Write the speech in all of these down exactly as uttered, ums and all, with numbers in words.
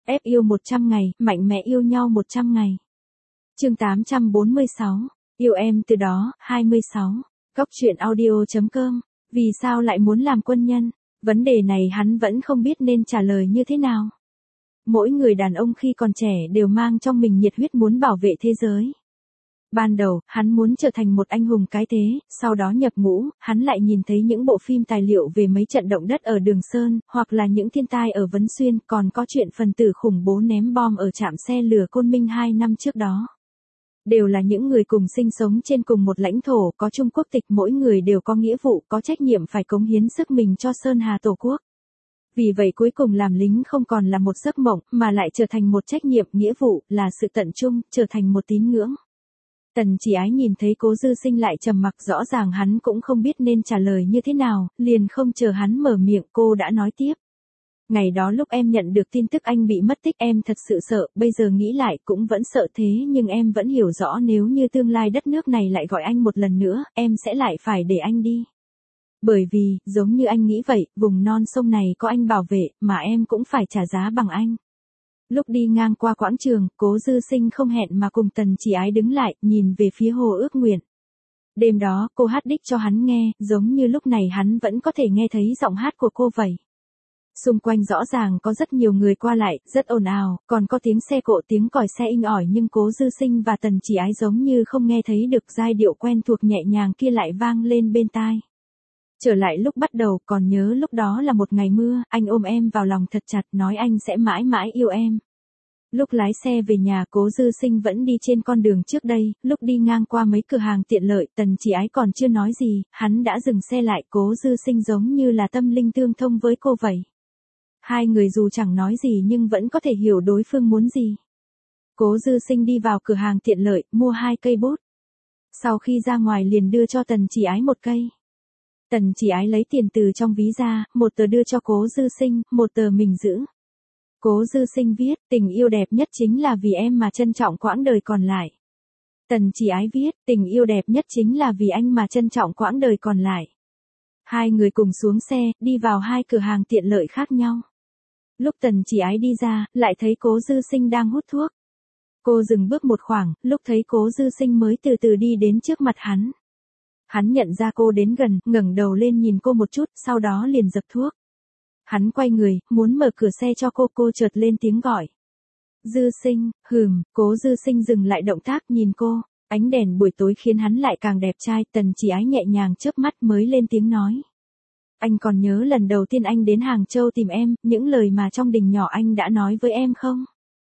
Ép yêu một trăm ngày, mạnh mẽ yêu nhau một trăm ngày. Chương tám trăm bốn mươi sáu, yêu em từ đó, hai mươi sáu. Góc truyện audio chấm com. Vì sao lại muốn làm quân nhân? Vấn đề này hắn vẫn không biết nên trả lời như thế nào. Mỗi người đàn ông khi còn trẻ đều mang trong mình nhiệt huyết muốn bảo vệ thế giới. Ban đầu, hắn muốn trở thành một anh hùng cái thế, sau đó nhập ngũ, hắn lại nhìn thấy những bộ phim tài liệu về mấy trận động đất ở Đường Sơn, hoặc là những thiên tai ở Vấn Xuyên, còn có chuyện phần tử khủng bố ném bom ở trạm xe lửa Côn Minh hai năm trước đó. Đều là những người cùng sinh sống trên cùng một lãnh thổ, có chung quốc tịch, mỗi người đều có nghĩa vụ, có trách nhiệm phải cống hiến sức mình cho Sơn Hà Tổ quốc. Vì vậy cuối cùng làm lính không còn là một giấc mộng, mà lại trở thành một trách nhiệm, nghĩa vụ, là sự tận trung, trở thành một tín ngưỡng. Tần Chỉ Ái nhìn thấy Cố Dư Sinh lại trầm mặc, rõ ràng hắn cũng không biết nên trả lời như thế nào, liền không chờ hắn mở miệng, cô đã nói tiếp. Ngày đó lúc em nhận được tin tức anh bị mất tích em thật sự sợ, bây giờ nghĩ lại cũng vẫn sợ thế, nhưng em vẫn hiểu rõ nếu như tương lai đất nước này lại gọi anh một lần nữa, em sẽ lại phải để anh đi. Bởi vì, giống như anh nghĩ vậy, vùng non sông này có anh bảo vệ, mà em cũng phải trả giá bằng anh. Lúc đi ngang qua quảng trường, Cố Dư Sinh không hẹn mà cùng Tần Chỉ Ái đứng lại, nhìn về phía hồ ước nguyện. Đêm đó, cô hát đích cho hắn nghe, giống như lúc này hắn vẫn có thể nghe thấy giọng hát của cô vậy. Xung quanh rõ ràng có rất nhiều người qua lại, rất ồn ào, còn có tiếng xe cộ, tiếng còi xe inh ỏi, nhưng Cố Dư Sinh và Tần Chỉ Ái giống như không nghe thấy được, giai điệu quen thuộc nhẹ nhàng kia lại vang lên bên tai. Trở lại lúc bắt đầu, còn nhớ lúc đó là một ngày mưa, anh ôm em vào lòng thật chặt, nói anh sẽ mãi mãi yêu em. Lúc lái xe về nhà, Cố Dư Sinh vẫn đi trên con đường trước đây, lúc đi ngang qua mấy cửa hàng tiện lợi, Tần Chỉ Ái còn chưa nói gì, hắn đã dừng xe lại, Cố Dư Sinh giống như là tâm linh tương thông với cô vậy. Hai người dù chẳng nói gì nhưng vẫn có thể hiểu đối phương muốn gì. Cố Dư Sinh đi vào cửa hàng tiện lợi, mua hai cây bút. Sau khi ra ngoài liền đưa cho Tần Chỉ Ái một cây. Tần Chỉ Ái lấy tiền từ trong ví ra, một tờ đưa cho Cố Dư Sinh, một tờ mình giữ. Cố Dư Sinh viết, tình yêu đẹp nhất chính là vì em mà trân trọng quãng đời còn lại. Tần Chỉ Ái viết, tình yêu đẹp nhất chính là vì anh mà trân trọng quãng đời còn lại. Hai người cùng xuống xe, đi vào hai cửa hàng tiện lợi khác nhau. Lúc Tần Chỉ Ái đi ra, lại thấy Cố Dư Sinh đang hút thuốc. Cô dừng bước một khoảng, lúc thấy Cố Dư Sinh mới từ từ đi đến trước mặt hắn. Hắn nhận ra cô đến gần, ngẩng đầu lên nhìn cô một chút, sau đó liền dập thuốc. Hắn quay người, muốn mở cửa xe cho cô, cô chợt lên tiếng gọi. Dư Sinh, hừm, Cố Dư Sinh dừng lại động tác nhìn cô, ánh đèn buổi tối khiến hắn lại càng đẹp trai, Tần Chỉ Ái nhẹ nhàng chớp mắt mới lên tiếng nói. Anh còn nhớ lần đầu tiên anh đến Hàng Châu tìm em, những lời mà trong đình nhỏ anh đã nói với em không?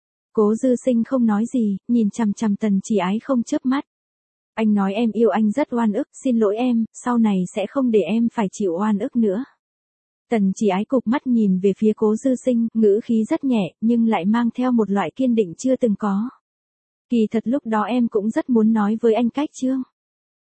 Cố Dư Sinh không nói gì, nhìn chằm chằm Tần Chỉ Ái không chớp mắt. Anh nói em yêu anh rất oan ức, xin lỗi em, sau này sẽ không để em phải chịu oan ức nữa. Tần Chỉ Ái cụp mắt nhìn về phía Cố Dư Sinh, ngữ khí rất nhẹ, nhưng lại mang theo một loại kiên định chưa từng có. Kỳ thật lúc đó em cũng rất muốn nói với anh cách chương.